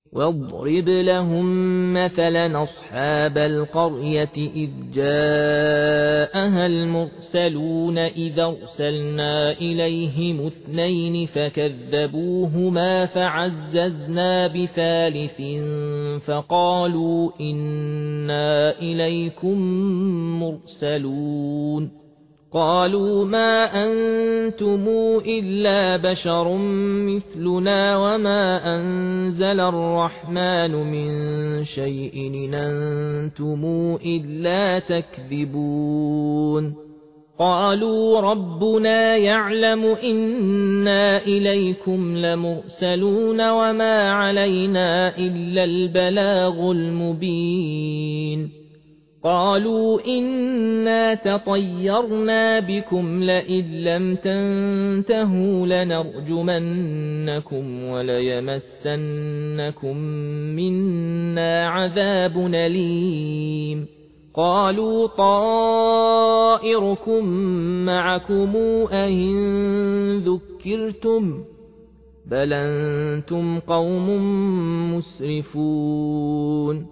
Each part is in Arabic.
واضرب لهم مثلا أصحاب القرية إذ جاءها المرسلون إذ أرسلنا إليهم 2 فكذبوهما فعززنا بثالث فقالوا إنا إليكم مرسلون قالوا ما أنتم إلا بشر مثلنا وما أنزل الرحمن من شيء إن أنتم إلا تكذبون قالوا ربنا يعلم إنا إليكم لمرسلون وما علينا إلا البلاغ المبين قالوا إنا تطيرنا بكم لئن لم تنتهوا لنرجمنكم وليمسنكم منا عذاب أليم قالوا طائركم معكم أئن ذكرتم بل أنتم قوم مسرفون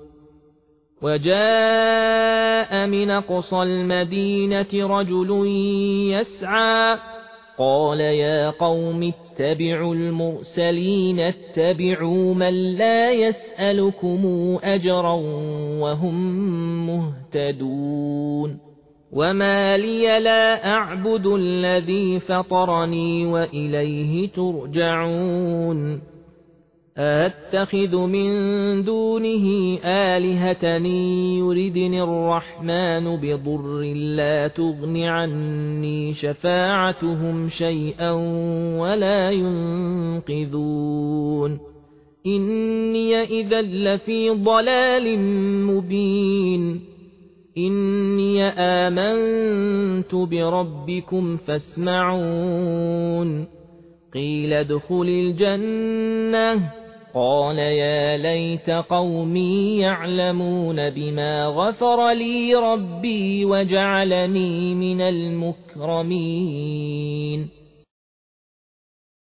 وجاء من أقصى المدينة رجل يسعى قال يا قوم اتبعوا المرسلين اتبعوا من لا يسألكم أجرا وهم مهتدون وما لي لا أعبد الذي فطرني وإليه ترجعون أتخذ من دونه آلهة يردني الرحمن بضر لا تغن عني شفاعتهم شيئا ولا ينقذون إني إذا لفي ضلال مبين إني آمنت بربكم فاسمعون قيل ادخل الجنة قال يا ليت قومي يعلمون بما غفر لي ربي وجعلني من المكرمين